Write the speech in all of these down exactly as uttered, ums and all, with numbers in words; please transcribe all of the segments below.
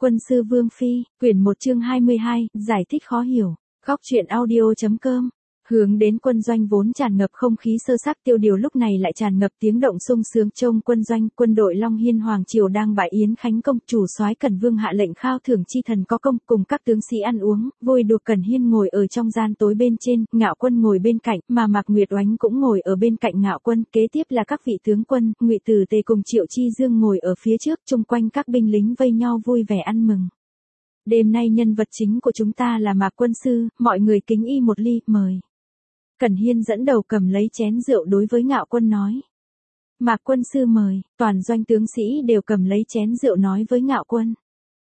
Quân sư Vương Phi, quyển một chương hai mươi hai, giải thích khó hiểu. Góc truyện audio.com. Hướng đến quân doanh vốn tràn ngập không khí sơ sắc, tiêu điều lúc này lại tràn ngập tiếng động sung sướng. Trông quân doanh, quân đội Long Hiên Hoàng Triều đang bãi yến khánh công, chủ soái Cẩn Vương hạ lệnh khao thưởng chi thần có công, cùng các tướng sĩ ăn uống, vui đùa. Cẩn Hiên ngồi ở trong gian tối bên trên, Ngạo Quân ngồi bên cạnh, mà Mạc Nguyệt Oánh cũng ngồi ở bên cạnh Ngạo Quân. Kế tiếp là các vị tướng quân, Ngụy Tử Tề cùng Triệu Chi Dương ngồi ở phía trước, chung quanh các binh lính vây nhau vui vẻ ăn mừng. Đêm nay nhân vật chính của chúng ta là Mạc quân sư, mọi người kính y một ly, mời. Cẩn Hiên dẫn đầu cầm lấy chén rượu đối với Ngạo Quân nói. Mạc quân sư mời, toàn doanh tướng sĩ đều cầm lấy chén rượu nói với Ngạo Quân.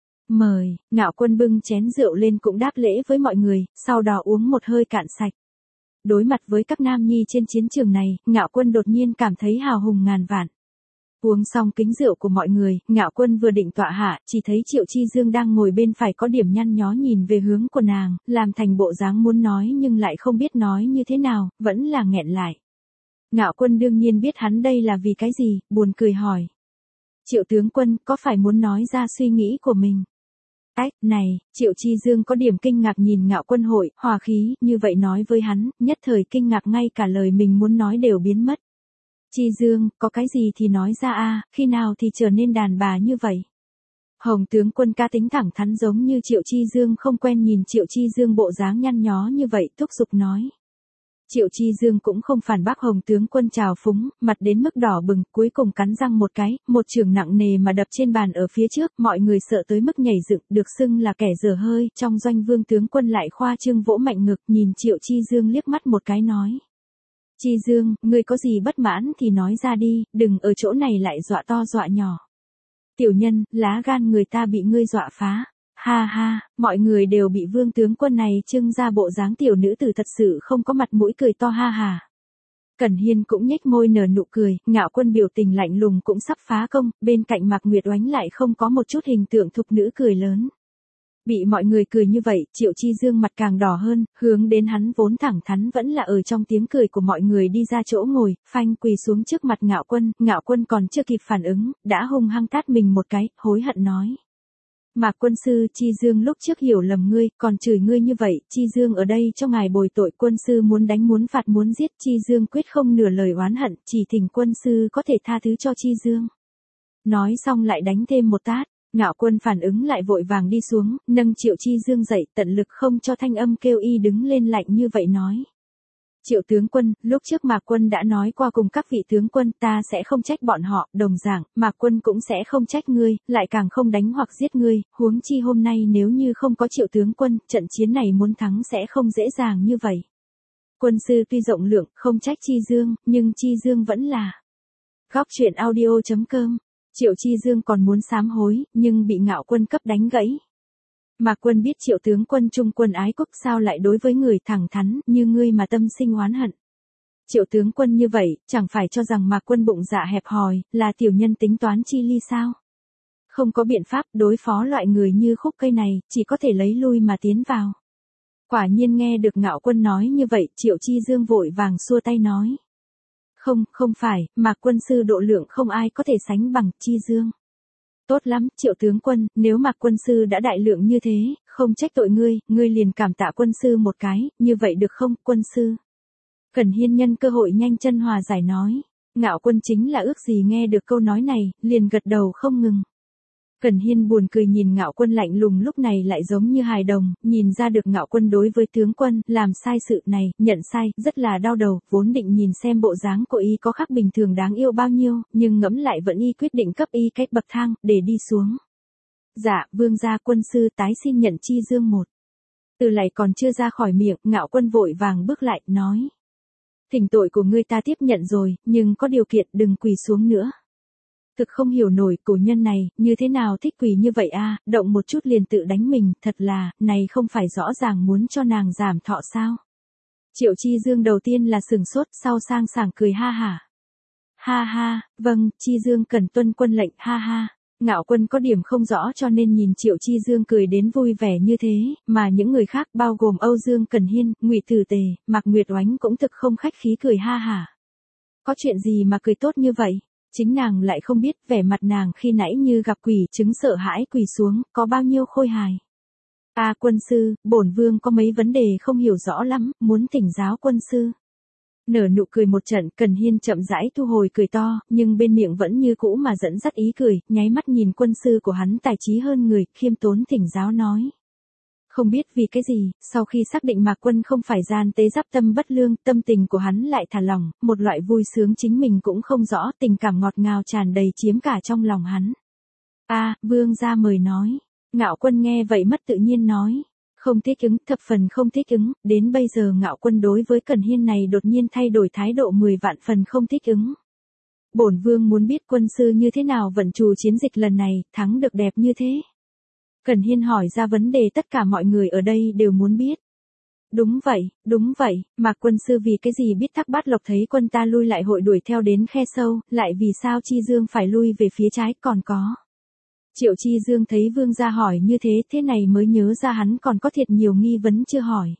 Mời, Ngạo Quân bưng chén rượu lên cũng đáp lễ với mọi người, sau đó uống một hơi cạn sạch. Đối mặt với các nam nhi trên chiến trường này, Ngạo Quân đột nhiên cảm thấy hào hùng ngàn vạn. Uống xong kính rượu của mọi người, Ngạo Quân vừa định tọa hạ, chỉ thấy Triệu Chi Dương đang ngồi bên phải có điểm nhăn nhó nhìn về hướng của nàng, làm thành bộ dáng muốn nói nhưng lại không biết nói như thế nào, vẫn là nghẹn lại. Ngạo Quân đương nhiên biết hắn đây là vì cái gì, buồn cười hỏi. Triệu tướng quân, có phải muốn nói ra suy nghĩ của mình? Ách, này, Triệu Chi Dương có điểm kinh ngạc nhìn Ngạo Quân hội, hòa khí, như vậy nói với hắn, nhất thời kinh ngạc ngay cả lời mình muốn nói đều biến mất. Chi Dương, có cái gì thì nói ra a, khi nào thì trở nên đàn bà như vậy? Hồng tướng quân ca tính thẳng thắn giống như Triệu Chi Dương không quen nhìn Triệu Chi Dương bộ dáng nhăn nhó như vậy, thúc giục nói. Triệu Chi Dương cũng không phản bác Hồng tướng quân trào phúng, mặt đến mức đỏ bừng, cuối cùng cắn răng một cái, một chưởng nặng nề mà đập trên bàn ở phía trước, mọi người sợ tới mức nhảy dựng, được xưng là kẻ dở hơi, trong doanh Vương tướng quân lại khoa trương vỗ mạnh ngực, nhìn Triệu Chi Dương liếc mắt một cái nói. Chi Dương, ngươi có gì bất mãn thì nói ra đi, đừng ở chỗ này lại dọa to dọa nhỏ. Tiểu nhân, lá gan người ta bị ngươi dọa phá. Ha ha, mọi người đều bị Vương tướng quân này trưng ra bộ dáng tiểu nữ tử thật sự không có mặt mũi cười to ha ha. Cẩn Hiên cũng nhếch môi nở nụ cười, Ngạo Quân biểu tình lạnh lùng cũng sắp phá công, bên cạnh Mạc Nguyệt Oánh lại không có một chút hình tượng thục nữ cười lớn. Bị mọi người cười như vậy, Triệu Chi Dương mặt càng đỏ hơn, hướng đến hắn vốn thẳng thắn vẫn là ở trong tiếng cười của mọi người đi ra chỗ ngồi, phanh quỳ xuống trước mặt Ngạo Quân, Ngạo Quân còn chưa kịp phản ứng, đã hung hăng tát mình một cái, hối hận nói. Mạc quân sư, Chi Dương lúc trước hiểu lầm ngươi, còn chửi ngươi như vậy, Chi Dương ở đây cho ngài bồi tội, quân sư muốn đánh muốn phạt muốn giết, Chi Dương quyết không nửa lời oán hận, chỉ thỉnh quân sư có thể tha thứ cho Chi Dương. Nói xong lại đánh thêm một tát. Ngạo Quân phản ứng lại vội vàng đi xuống, nâng Triệu Chi Dương dậy, tận lực không cho thanh âm kêu y đứng lên lạnh như vậy nói. Triệu tướng quân, lúc trước Mạc Quân đã nói qua cùng các vị tướng quân, ta sẽ không trách bọn họ, đồng dạng, Mạc Quân cũng sẽ không trách ngươi, lại càng không đánh hoặc giết ngươi, huống chi hôm nay nếu như không có Triệu tướng quân, trận chiến này muốn thắng sẽ không dễ dàng như vậy. Quân sư tuy rộng lượng, không trách Chi Dương, nhưng Chi Dương vẫn là. Góc truyện audio.com. Triệu Chi Dương còn muốn sám hối, nhưng bị Ngạo Quân cấp đánh gãy. Mạc Quân biết Triệu tướng quân trung quân ái quốc sao lại đối với người thẳng thắn như ngươi mà tâm sinh oán hận. Triệu tướng quân như vậy, chẳng phải cho rằng Mạc Quân bụng dạ hẹp hòi, là tiểu nhân tính toán chi ly sao? Không có biện pháp đối phó loại người như khúc cây này, chỉ có thể lấy lui mà tiến vào. Quả nhiên nghe được Ngạo Quân nói như vậy, Triệu Chi Dương vội vàng xua tay nói. Không, không phải, Mạc quân sư độ lượng không ai có thể sánh bằng Chi Dương. Tốt lắm, Triệu tướng quân, nếu Mạc quân sư đã đại lượng như thế, không trách tội ngươi, ngươi liền cảm tạ quân sư một cái, như vậy được không, quân sư? Cẩn Hiên nhân cơ hội nhanh chân hòa giải nói. Ngạo Quân chính là ước gì nghe được câu nói này, liền gật đầu không ngừng. Cẩn Hiên buồn cười nhìn Ngạo Quân lạnh lùng lúc này lại giống như hài đồng, nhìn ra được Ngạo Quân đối với tướng quân, làm sai sự này, nhận sai, rất là đau đầu, vốn định nhìn xem bộ dáng của y có khác bình thường đáng yêu bao nhiêu, nhưng ngẫm lại vẫn y quyết định cấp y cách bậc thang, để đi xuống. Dạ, vương gia quân sư tái xin nhận Chi Dương một. Từ lại còn chưa ra khỏi miệng, Ngạo Quân vội vàng bước lại, nói. Thỉnh tội của ngươi ta tiếp nhận rồi, nhưng có điều kiện đừng quỳ xuống nữa. Thực không hiểu nổi cổ nhân này, như thế nào thích quỳ như vậy a, động một chút liền tự đánh mình, thật là, này không phải rõ ràng muốn cho nàng giảm thọ sao. Triệu Chi Dương đầu tiên là sừng sốt, sau sang sảng cười ha hả. Ha ha, vâng, Chi Dương cần tuân quân lệnh, ha ha. Ngạo Quân có điểm không rõ cho nên nhìn Triệu Chi Dương cười đến vui vẻ như thế, mà những người khác bao gồm Âu Dương Cẩn Hiên, Ngụy Tử Tề, Mạc Nguyệt Oánh cũng thực không khách khí cười ha hả. Có chuyện gì mà cười tốt như vậy? Chính nàng lại không biết vẻ mặt nàng khi nãy như gặp quỷ chứng sợ hãi quỳ xuống, có bao nhiêu khôi hài. A à, quân sư, bổn vương có mấy vấn đề không hiểu rõ lắm, muốn thỉnh giáo quân sư. Nở nụ cười một trận, Cần Hiên chậm rãi thu hồi cười to, nhưng bên miệng vẫn như cũ mà dẫn dắt ý cười, nháy mắt nhìn quân sư của hắn tài trí hơn người, khiêm tốn thỉnh giáo nói. Không biết vì cái gì, sau khi xác định Mạc Quân không phải gian tế giáp tâm bất lương, tâm tình của hắn lại thả lỏng, một loại vui sướng chính mình cũng không rõ, tình cảm ngọt ngào tràn đầy chiếm cả trong lòng hắn. A, à, vương gia mời nói. Ngạo Quân nghe vậy mất tự nhiên nói. Không thích ứng, thập phần không thích ứng, đến bây giờ Ngạo Quân đối với Cần Hiên này đột nhiên thay đổi thái độ mười vạn phần không thích ứng. Bổn vương muốn biết quân sư như thế nào vận trù chiến dịch lần này, thắng được đẹp như thế. Cần Hiên hỏi ra vấn đề tất cả mọi người ở đây đều muốn biết. Đúng vậy, đúng vậy, mà quân sư vì cái gì biết Thác Bát Lộc thấy quân ta lui lại hội đuổi theo đến khe sâu, lại vì sao Chi Dương phải lui về phía trái còn có. Triệu Chi Dương thấy vương gia hỏi như thế thế này mới nhớ ra hắn còn có thiệt nhiều nghi vấn chưa hỏi.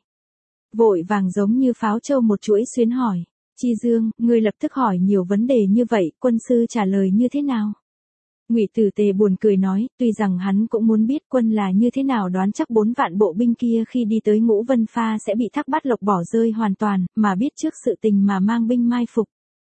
Vội vàng giống như pháo châu một chuỗi xuyến hỏi. Chi Dương, ngươi lập tức hỏi nhiều vấn đề như vậy, quân sư trả lời như thế nào? Ngụy Tử Tề buồn cười nói, tuy rằng hắn cũng muốn biết quân là như thế nào đoán chắc bốn vạn bộ binh kia khi đi tới Ngũ Vân Pha sẽ bị Thác Bát Lộc bỏ rơi hoàn toàn, mà biết trước sự tình mà mang binh mai phục.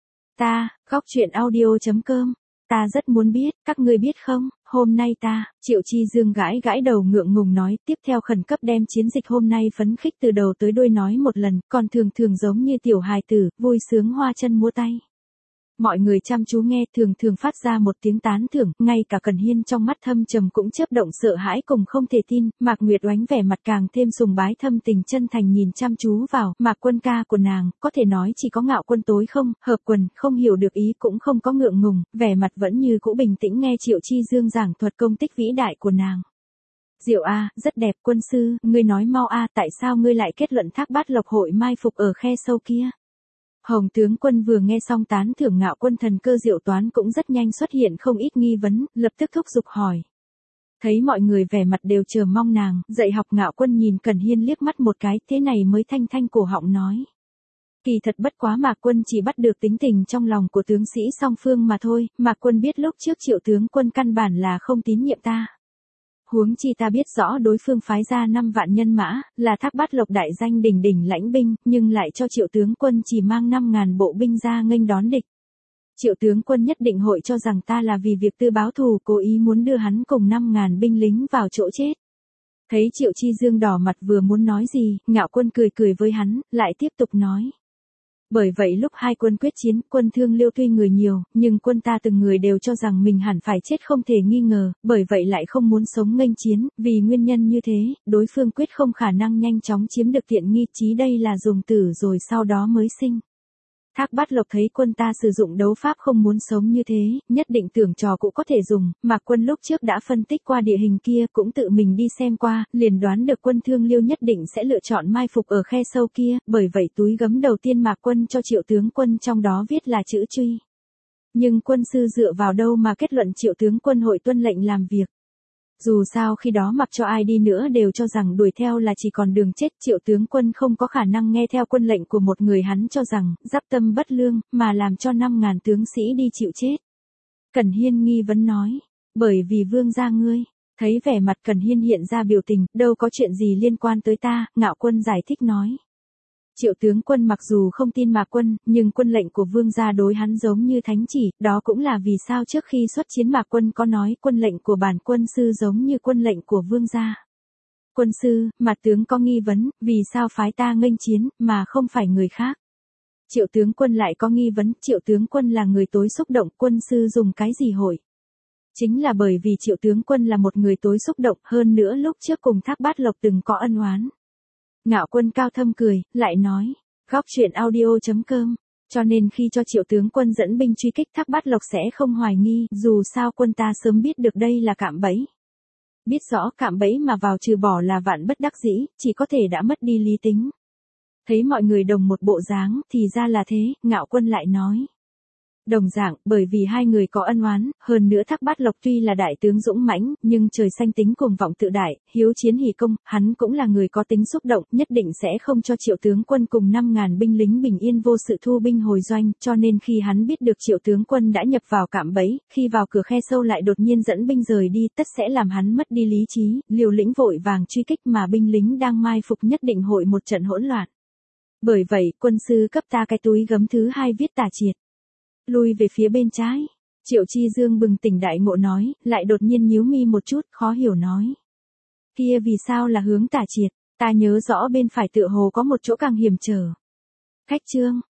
Ta, góc truyện audio chấm com. Ta rất muốn biết, các ngươi biết không, hôm nay ta, Triệu Chi Dương gãi gãi đầu ngượng ngùng nói, tiếp theo khẩn cấp đem chiến dịch hôm nay phấn khích từ đầu tới đuôi nói một lần, còn thường thường giống như tiểu hài tử, vui sướng hoa chân múa tay. Mọi người chăm chú nghe thường thường phát ra một tiếng tán thưởng, ngay cả Cần Hiên trong mắt thâm trầm cũng chớp động sợ hãi cùng không thể tin, Mạc Nguyệt Oánh vẻ mặt càng thêm sùng bái thâm tình chân thành nhìn chăm chú vào, Mạc Quân ca của nàng, có thể nói chỉ có Ngạo Quân tối không, hợp quần, không hiểu được ý cũng không có ngượng ngùng, vẻ mặt vẫn như cũ bình tĩnh nghe Triệu Chi Dương giảng thuật công tích vĩ đại của nàng. Diệu a, rất đẹp quân sư, ngươi nói mau a, tại sao ngươi lại kết luận Thác Bát Lộc hội mai phục ở khe sâu kia? Hồng tướng quân vừa nghe xong tán thưởng Ngạo Quân thần cơ diệu toán cũng rất nhanh xuất hiện không ít nghi vấn, lập tức thúc giục hỏi. Thấy mọi người vẻ mặt đều chờ mong nàng, dạy học Ngạo Quân nhìn Cần Hiên liếc mắt một cái, thế này mới thanh thanh cổ họng nói. Kỳ thật bất quá Mạc Quân chỉ bắt được tính tình trong lòng của tướng sĩ song phương mà thôi, Mạc Quân biết lúc trước Triệu tướng quân căn bản là không tín nhiệm ta. Huống chi ta biết rõ đối phương phái ra năm vạn nhân mã, là Thác Bát Lộc đại danh đỉnh đỉnh lãnh binh, nhưng lại cho Triệu tướng quân chỉ mang năm ngàn bộ binh ra nghênh đón địch. Triệu tướng quân nhất định hội cho rằng ta là vì việc tư báo thù cố ý muốn đưa hắn cùng năm ngàn binh lính vào chỗ chết. Thấy Triệu Chi Dương đỏ mặt vừa muốn nói gì, Ngạo Quân cười cười với hắn, lại tiếp tục nói. Bởi vậy lúc hai quân quyết chiến, quân Thương Liêu tuy người nhiều, nhưng quân ta từng người đều cho rằng mình hẳn phải chết không thể nghi ngờ, bởi vậy lại không muốn sống nghênh chiến, vì nguyên nhân như thế, đối phương quyết không khả năng nhanh chóng chiếm được tiện nghi, chí đây là dùng tử rồi sau đó mới sinh. Thác Bát Lộc thấy quân ta sử dụng đấu pháp không muốn sống như thế, nhất định tưởng trò cũng có thể dùng, Mạc Quân lúc trước đã phân tích qua địa hình kia cũng tự mình đi xem qua, liền đoán được quân Thương Liêu nhất định sẽ lựa chọn mai phục ở khe sâu kia, bởi vậy túi gấm đầu tiên Mạc Quân cho Triệu tướng quân trong đó viết là chữ truy. Nhưng quân sư dựa vào đâu mà kết luận Triệu tướng quân hội tuân lệnh làm việc. Dù sao khi đó mặc cho ai đi nữa đều cho rằng đuổi theo là chỉ còn đường chết, Triệu tướng quân không có khả năng nghe theo quân lệnh của một người hắn cho rằng, giáp tâm bất lương, mà làm cho năm ngàn tướng sĩ đi chịu chết. Cần Hiên nghi vấn nói, bởi vì vương gia ngươi, thấy vẻ mặt Cần Hiên hiện ra biểu tình, đâu có chuyện gì liên quan tới ta, Ngạo Quân giải thích nói. Triệu tướng quân mặc dù không tin Mạc Quân, nhưng quân lệnh của vương gia đối hắn giống như thánh chỉ, đó cũng là vì sao trước khi xuất chiến Mạc Quân có nói quân lệnh của bản quân sư giống như quân lệnh của vương gia. Quân sư, mặt tướng có nghi vấn, vì sao phái ta nghênh chiến, mà không phải người khác. Triệu tướng quân lại có nghi vấn, Triệu tướng quân là người tối xúc động, quân sư dùng cái gì hội? Chính là bởi vì Triệu tướng quân là một người tối xúc động, hơn nữa lúc trước cùng Thác Bát Lộc từng có ân oán. Ngạo Quân cao thâm cười, lại nói, góc truyện audio chấm com, cho nên khi cho Triệu tướng quân dẫn binh truy kích Thác Bát Lộc sẽ không hoài nghi, dù sao quân ta sớm biết được đây là cạm bẫy. Biết rõ cạm bẫy mà vào trừ bỏ là vạn bất đắc dĩ, chỉ có thể đã mất đi lý tính. Thấy mọi người đồng một bộ dáng, thì ra là thế, Ngạo Quân lại nói. Đồng dạng, bởi vì hai người có ân oán, hơn nữa Thác Bát Lộc tuy là đại tướng dũng mãnh, nhưng trời xanh tính cuồng vọng tự đại, hiếu chiến hỉ công, hắn cũng là người có tính xúc động, nhất định sẽ không cho Triệu tướng quân cùng năm ngàn binh lính bình yên vô sự thu binh hồi doanh, cho nên khi hắn biết được Triệu tướng quân đã nhập vào cạm bẫy, khi vào cửa khe sâu lại đột nhiên dẫn binh rời đi, tất sẽ làm hắn mất đi lý trí, liều lĩnh vội vàng truy kích mà binh lính đang mai phục nhất định hội một trận hỗn loạn. Bởi vậy, quân sư cấp ta cái túi gấm thứ hai viết tả triệt. Lui về phía bên trái. Triệu Chi Dương bừng tỉnh đại ngộ nói, lại đột nhiên nhíu mi một chút, khó hiểu nói. Kia vì sao là hướng tả triệt, ta nhớ rõ bên phải tựa hồ có một chỗ càng hiểm trở. Khách trương,